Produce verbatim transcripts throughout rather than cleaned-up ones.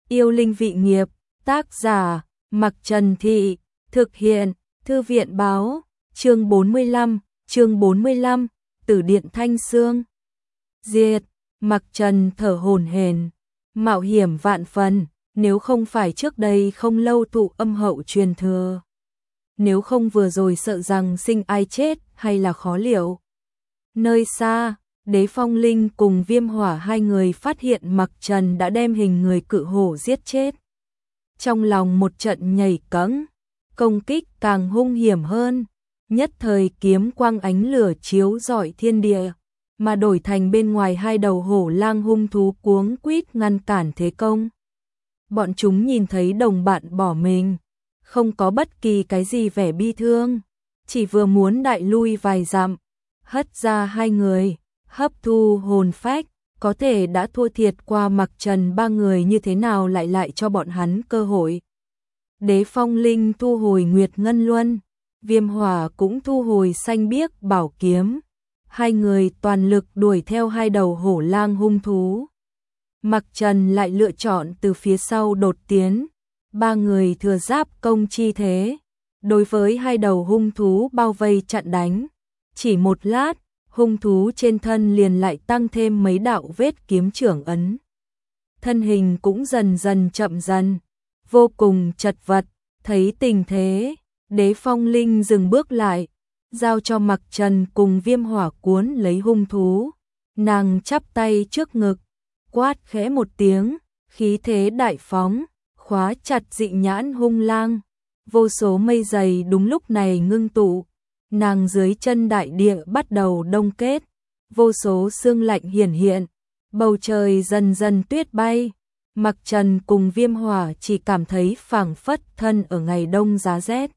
Yêu linh vị nghiệp, tác giả, Mặc Trần Thị, thực hiện, Thư viện báo, chương bốn mươi lăm, chương bốn mươi lăm, Tử điện Thanh Xương. Diệt, Mặc Trần thở hổn hển, mạo hiểm vạn phần, nếu không phải trước đây không lâu thụ âm hậu truyền thừa. Nếu không vừa rồi sợ rằng sinh ai chết hay là khó liệu. Nơi xa, Đế Phong Linh cùng Viêm Hỏa hai người phát hiện Mặc Trần đã đem hình người cự hổ giết chết. Trong lòng một trận nhảy cẫng, công kích càng hung hiểm hơn, nhất thời kiếm quang ánh lửa chiếu rọi thiên địa, mà đổi thành bên ngoài hai đầu hổ lang hung thú cuống quýt ngăn cản thế công. Bọn chúng nhìn thấy đồng bạn bỏ mình, không có bất kỳ cái gì vẻ bi thương, chỉ vừa muốn đại lui vài dặm, hất ra hai người, hấp thu hồn phách, có thể đã thua thiệt qua Mặc Trần ba người như thế nào lại lại cho bọn hắn cơ hội. Đế Phong Linh thu hồi Nguyệt Ngân Luân, Viêm Hỏa cũng thu hồi xanh biếc bảo kiếm, hai người toàn lực đuổi theo hai đầu hổ lang hung thú. Mặc Trần lại lựa chọn từ phía sau đột tiến, ba người thừa giáp công chi thế, đối với hai đầu hung thú bao vây chặn đánh. Chỉ một lát, hung thú trên thân liền lại tăng thêm mấy đạo vết kiếm chưởng ấn. Thân hình cũng dần dần chậm dần, vô cùng chật vật, thấy tình thế, Đế Phong Linh dừng bước lại, giao cho Mặc Trần cùng Viêm Hỏa cuốn lấy hung thú. Nàng chắp tay trước ngực, quát khẽ một tiếng, khí thế đại phóng, khóa chặt dị nhãn hung lang. Vô số mây dày đúng lúc này ngưng tụ, nàng dưới chân đại địa bắt đầu đông kết, vô số sương lạnh hiển hiện, bầu trời dần dần tuyết bay. Mặc Trần cùng Viêm Hỏa chỉ cảm thấy phảng phất thân ở ngày đông giá rét.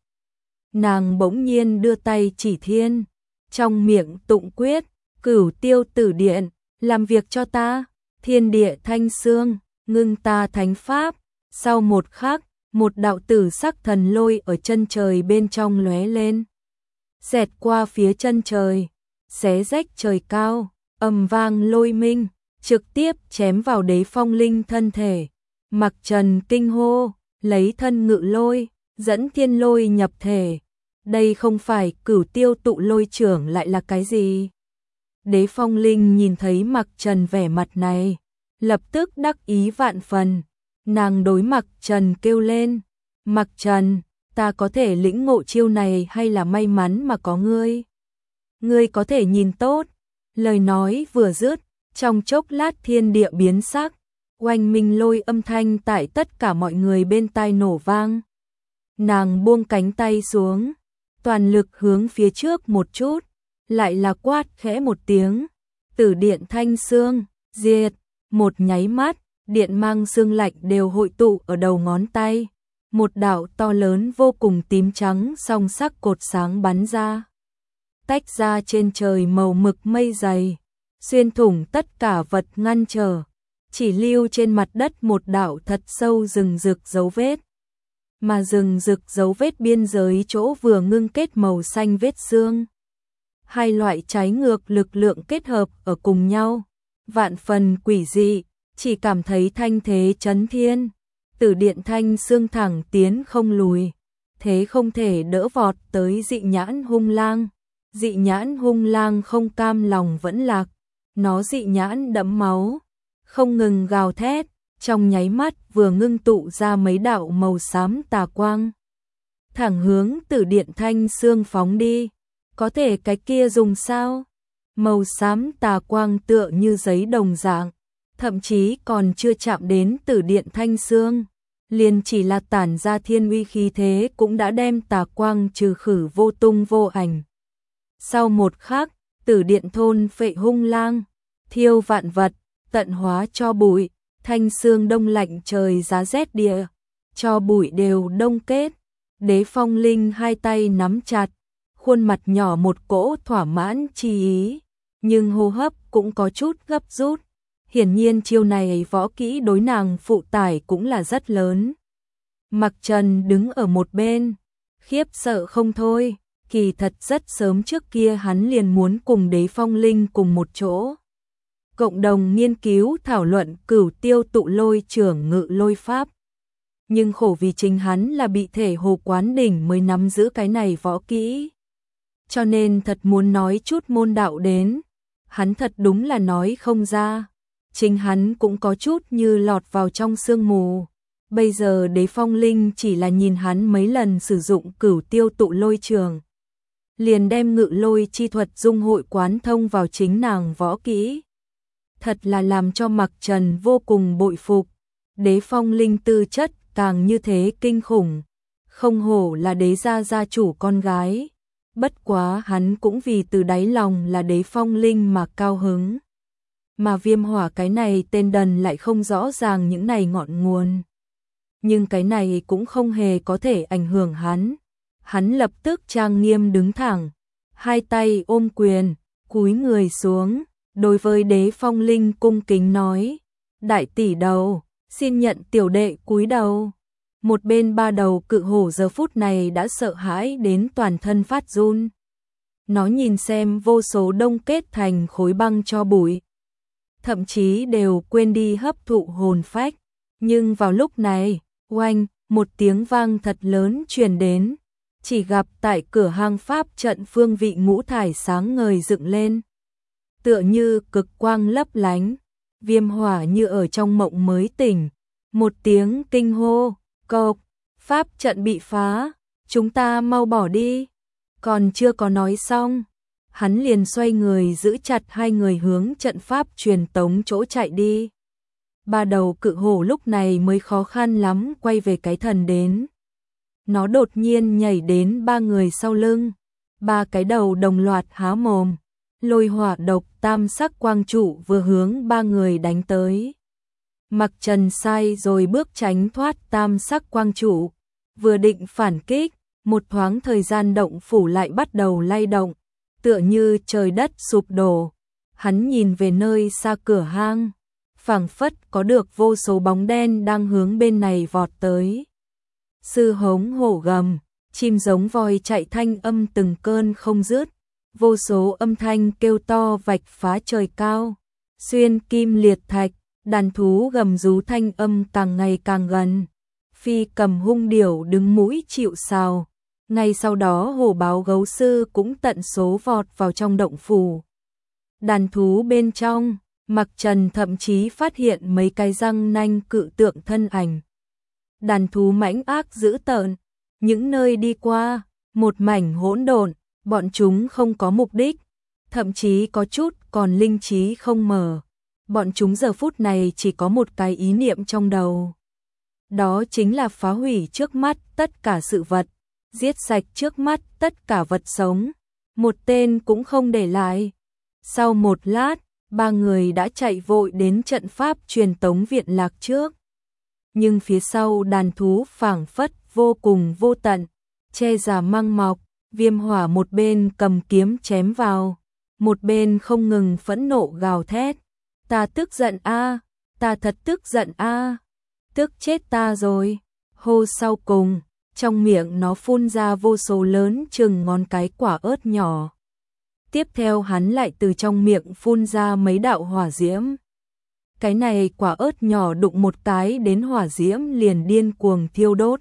Nàng bỗng nhiên đưa tay chỉ thiên, trong miệng tụng quyết, cửu tiêu tử điện, làm việc cho ta, thiên địa thanh xương, ngưng ta thánh pháp. Sau một khắc, một đạo tử sắc thần lôi ở chân trời bên trong lóe lên, xẹt qua phía chân trời, xé rách trời cao, ầm vang lôi minh, trực tiếp chém vào Đế Phong Linh thân thể. Mặc Trần kinh hô, lấy thân ngự lôi, dẫn thiên lôi nhập thể. Đây không phải cửu tiêu tụ lôi trưởng lại là cái gì? Đế Phong Linh nhìn thấy Mặc Trần vẻ mặt này, lập tức đắc ý vạn phần. Nàng đối Mặc Trần kêu lên, Mặc Trần, ta có thể lĩnh ngộ chiêu này hay là may mắn mà có ngươi? Ngươi có thể nhìn tốt. Lời nói vừa dứt, trong chốc lát thiên địa biến sắc, oanh minh lôi âm thanh tại tất cả mọi người bên tai nổ vang. Nàng buông cánh tay xuống, toàn lực hướng phía trước một chút, lại là quát khẽ một tiếng, tử điện thanh xương, diệt. Một nháy mắt, điện mang xương lạnh đều hội tụ ở đầu ngón tay, một đạo to lớn vô cùng tím trắng song sắc cột sáng bắn ra, tách ra trên trời màu mực mây dày, xuyên thủng tất cả vật ngăn trở, chỉ lưu trên mặt đất một đạo thật sâu rừng rực dấu vết. Mà rừng rực dấu vết biên giới chỗ vừa ngưng kết màu xanh vết xương. Hai loại trái ngược lực lượng kết hợp ở cùng nhau, vạn phần quỷ dị, chỉ cảm thấy thanh thế chấn thiên. Tử điện thanh xương thẳng tiến không lùi, thế không thể đỡ vọt tới dị nhãn hung lang. Dị nhãn hung lang không cam lòng vẫn lạc, nó dị nhãn đẫm máu, không ngừng gào thét, trong nháy mắt vừa ngưng tụ ra mấy đạo màu xám tà quang, thẳng hướng tử điện thanh xương phóng đi. Có thể cái kia dùng sao? Màu xám tà quang tựa như giấy đồng dạng, thậm chí còn chưa chạm đến tử điện thanh xương, liền chỉ là tản ra thiên uy khí thế cũng đã đem tà quang trừ khử vô tung vô ảnh. Sau một khắc, tử điện thôn phệ hung lang, thiêu vạn vật, tận hóa cho bụi, thanh xương đông lạnh trời giá rét địa, cho bụi đều đông kết. Đế Phong Linh hai tay nắm chặt, khuôn mặt nhỏ một cỗ thỏa mãn chi ý, nhưng hô hấp cũng có chút gấp rút. Hiển nhiên chiêu này võ kỹ đối nàng phụ tải cũng là rất lớn. Mặc Trần đứng ở một bên, khiếp sợ không thôi, kỳ thật rất sớm trước kia hắn liền muốn cùng Đế Phong Linh cùng một chỗ. cộng đồng nghiên cứu thảo luận Cửu Tiêu Tụ Lôi Trưởng Ngự Lôi Pháp. Nhưng khổ vì chính hắn là bị thể Hồ Quán Đỉnh mới nắm giữ cái này võ kỹ. Cho nên thật muốn nói chút môn đạo đến, hắn thật đúng là nói không ra. Chính hắn cũng có chút như lọt vào trong sương mù. Bây giờ Đế Phong Linh chỉ là nhìn hắn mấy lần sử dụng Cửu Tiêu Tụ Lôi Trường, liền đem ngự lôi chi thuật dung hội quán thông vào chính nàng võ kỹ. Thật là làm cho Mặc Trần vô cùng bội phục. Đế Phong Linh tư chất càng như thế kinh khủng, không hổ là đế gia gia chủ con gái. Bất quá hắn cũng vì từ đáy lòng là Đế Phong Linh mà cao hứng. Mà Viêm Hỏa cái này tên đần lại không rõ ràng những này ngọn nguồn. Nhưng cái này cũng không hề có thể ảnh hưởng hắn. Hắn lập tức trang nghiêm đứng thẳng, hai tay ôm quyền, cúi người xuống, đối với Đế Phong Linh cung kính nói: "Đại tỷ đầu, xin nhận tiểu đệ cúi đầu." Một bên ba đầu cự hổ giờ phút này đã sợ hãi đến toàn thân phát run. Nó nhìn xem vô số đông kết thành khối băng cho bụi, thậm chí đều quên đi hấp thụ hồn phách. Nhưng vào lúc này, oanh, một tiếng vang thật lớn truyền đến, chỉ gặp tại cửa hang pháp trận phương vị ngũ thải sáng ngời dựng lên, tựa như cực quang lấp lánh. Viêm Hỏa như ở trong mộng mới tỉnh, một tiếng kinh hô, cộc, pháp trận bị phá, chúng ta mau bỏ đi. Còn chưa có nói xong, hắn liền xoay người giữ chặt hai người hướng trận pháp truyền tống chỗ chạy đi. Ba đầu cự hổ lúc này mới khó khăn lắm quay về cái thần đến. Nó đột nhiên nhảy đến ba người sau lưng, ba cái đầu đồng loạt há mồm, lôi hỏa độc tam sắc quang trụ vừa hướng ba người đánh tới. Mặc Trần sai rồi bước tránh thoát tam sắc quang trụ, vừa định phản kích, một thoáng thời gian động phủ lại bắt đầu lay động, tựa như trời đất sụp đổ. Hắn nhìn về nơi xa cửa hang, phảng phất có được vô số bóng đen đang hướng bên này vọt tới. Sư hống hổ gầm, chim giống voi chạy thanh âm từng cơn không dứt, vô số âm thanh kêu to vạch phá trời cao, xuyên kim liệt thạch, đàn thú gầm rú thanh âm càng ngày càng gần. Phi cầm hung điểu đứng mũi chịu sào, ngay sau đó hổ báo gấu sư cũng tận số vọt vào trong động phủ. Đàn thú bên trong, Mặc Trần thậm chí phát hiện mấy cái răng nanh cự tượng thân ảnh. Đàn thú mãnh ác dữ tợn, những nơi đi qua, một mảnh hỗn độn, bọn chúng không có mục đích, thậm chí có chút còn linh trí không mở. Bọn chúng giờ phút này chỉ có một cái ý niệm trong đầu. Đó chính là phá hủy trước mắt tất cả sự vật, giết sạch trước mắt tất cả vật sống, một tên cũng không để lại. Sau một lát, ba người đã chạy vội đến trận pháp truyền tống viện lạc trước. Nhưng phía sau đàn thú phảng phất vô cùng vô tận, che giả măng mọc. Viêm Hỏa một bên cầm kiếm chém vào, một bên không ngừng phẫn nộ gào thét: "Ta tức giận a, ta thật tức giận a, tức chết ta rồi." Hô sau cùng, trong miệng nó phun ra vô số lớn chừng ngón cái quả ớt nhỏ. Tiếp theo hắn lại từ trong miệng phun ra mấy đạo hỏa diễm. Cái này quả ớt nhỏ đụng một cái đến hỏa diễm liền điên cuồng thiêu đốt.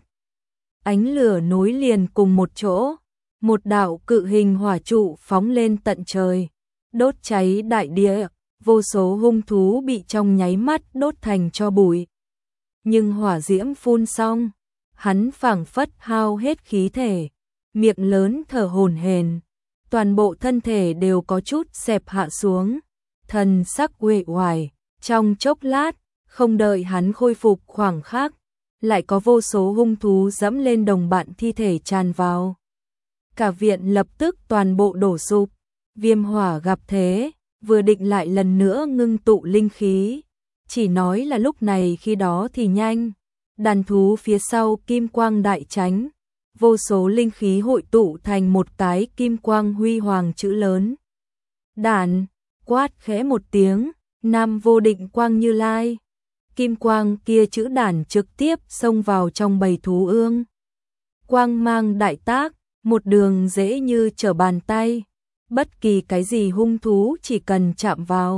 Ánh lửa nối liền cùng một chỗ, một đạo cự hình hỏa trụ phóng lên tận trời, đốt cháy đại địa, vô số hung thú bị trong nháy mắt đốt thành tro bụi. Nhưng hỏa diễm phun xong, hắn phảng phất hao hết khí thể, miệng lớn thở hổn hển, toàn bộ thân thể đều có chút xẹp hạ xuống, thần sắc uể oải. Trong chốc lát, không đợi hắn khôi phục khoảng khắc, lại có vô số hung thú dẫm lên đồng bạn thi thể tràn vào. Cả viện lập tức toàn bộ đổ sụp. Viêm Hỏa gặp thế, vừa định lại lần nữa ngưng tụ linh khí, chỉ nói là lúc này khi đó thì nhanh. Đàn thú phía sau kim quang đại tránh, vô số linh khí hội tụ thành một cái kim quang huy hoàng chữ lớn. Đàn, quát khẽ một tiếng, Nam Vô Định Quang Như Lai. Kim quang kia chữ đàn trực tiếp xông vào trong bầy thú ương. Quang mang đại tác, một đường dễ như trở bàn tay. Bất kỳ cái gì hung thú chỉ cần chạm vào,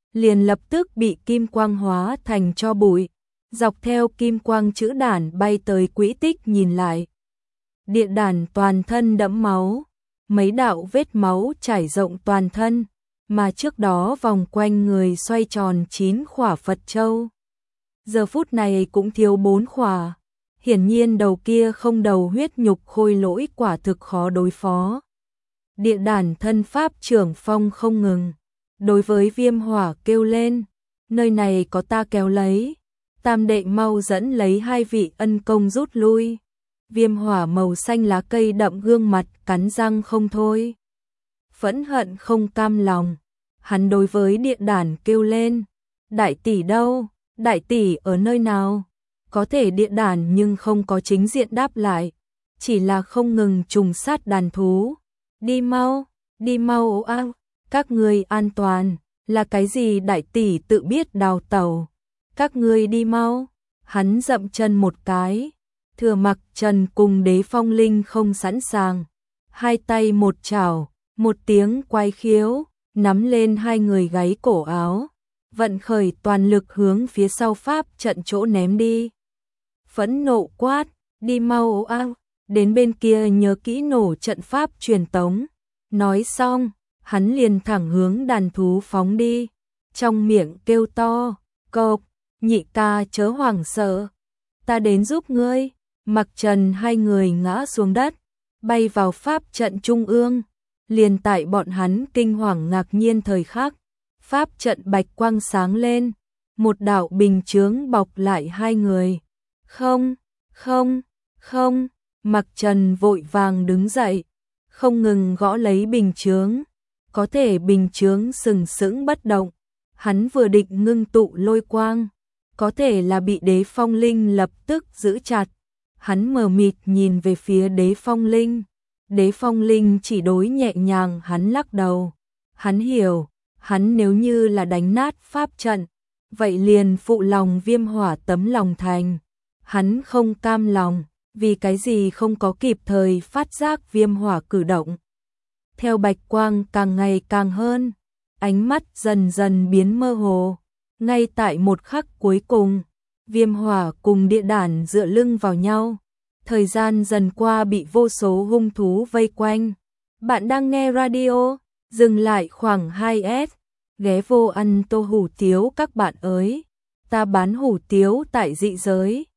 liền lập tức bị kim quang hóa thành tro bụi, dọc theo kim quang chữ đản bay tới quỹ tích nhìn lại. Địa đản toàn thân đẫm máu, mấy đạo vết máu trải rộng toàn thân, mà trước đó vòng quanh người xoay tròn chín khỏa Phật châu. Giờ phút này cũng thiếu bốn khỏa, hiển nhiên đầu kia không đầu huyết nhục khôi lỗi quả thực khó đối phó. Địa đản thân pháp trưởng phong không ngừng, đối với Viêm Hỏa kêu lên, nơi này có ta kéo lấy, tam đệ mau dẫn lấy hai vị ân công rút lui. Viêm Hỏa màu xanh lá cây đậm gương mặt cắn răng không thôi. Phẫn hận không cam lòng, hắn đối với địa đản kêu lên, đại tỷ đâu, đại tỷ ở nơi nào? Có thể địa đản nhưng không có chính diện đáp lại, chỉ là không ngừng trùng sát đàn thú. Đi mau, đi mau a, các ngươi an toàn, là cái gì đại tỷ tự biết đào tẩu. Các ngươi đi mau, hắn dậm chân một cái, Thừa Mặc Trần cùng Đế Phong Linh không sẵn sàng, hai tay một chảo, một tiếng quái khiếu, nắm lên hai người gáy cổ áo, vận khởi toàn lực hướng phía sau pháp trận chỗ ném đi. Phẫn nộ quát, đi mau a, đến bên kia nhớ kỹ nổ trận pháp truyền tống. Nói xong, hắn liền thẳng hướng đàn thú phóng đi, trong miệng kêu to, cộc, nhị ca chớ hoảng sợ, ta đến giúp ngươi. Mặc Trần hai người ngã xuống đất, bay vào pháp trận trung ương, liền tại bọn hắn kinh hoàng ngạc nhiên thời khắc, pháp trận bạch quang sáng lên, một đạo bình chướng bọc lại hai người. Không, không, không, Mặc Trần vội vàng đứng dậy, không ngừng gõ lấy bình chướng, có thể bình chướng sừng sững bất động, hắn vừa định ngưng tụ lôi quang, có thể là bị Đế Phong Linh lập tức giữ chặt. Hắn mờ mịt nhìn về phía Đế Phong Linh, Đế Phong Linh chỉ đối nhẹ nhàng hắn lắc đầu. Hắn hiểu, hắn nếu như là đánh nát pháp trận, vậy liền phụ lòng Viêm Hỏa tấm lòng thành. Hắn không cam lòng, vì cái gì không có kịp thời phát giác Viêm Hỏa cử động. Theo bạch quang càng ngày càng hơn, ánh mắt dần dần biến mơ hồ, ngay tại một khắc cuối cùng, Viêm Hỏa cùng địa đản dựa lưng vào nhau, thời gian dần qua bị vô số hung thú vây quanh. Bạn đang nghe radio, dừng lại khoảng hai S, ghé vô ăn tô hủ tiếu các bạn ơi, ta bán hủ tiếu tại dị giới.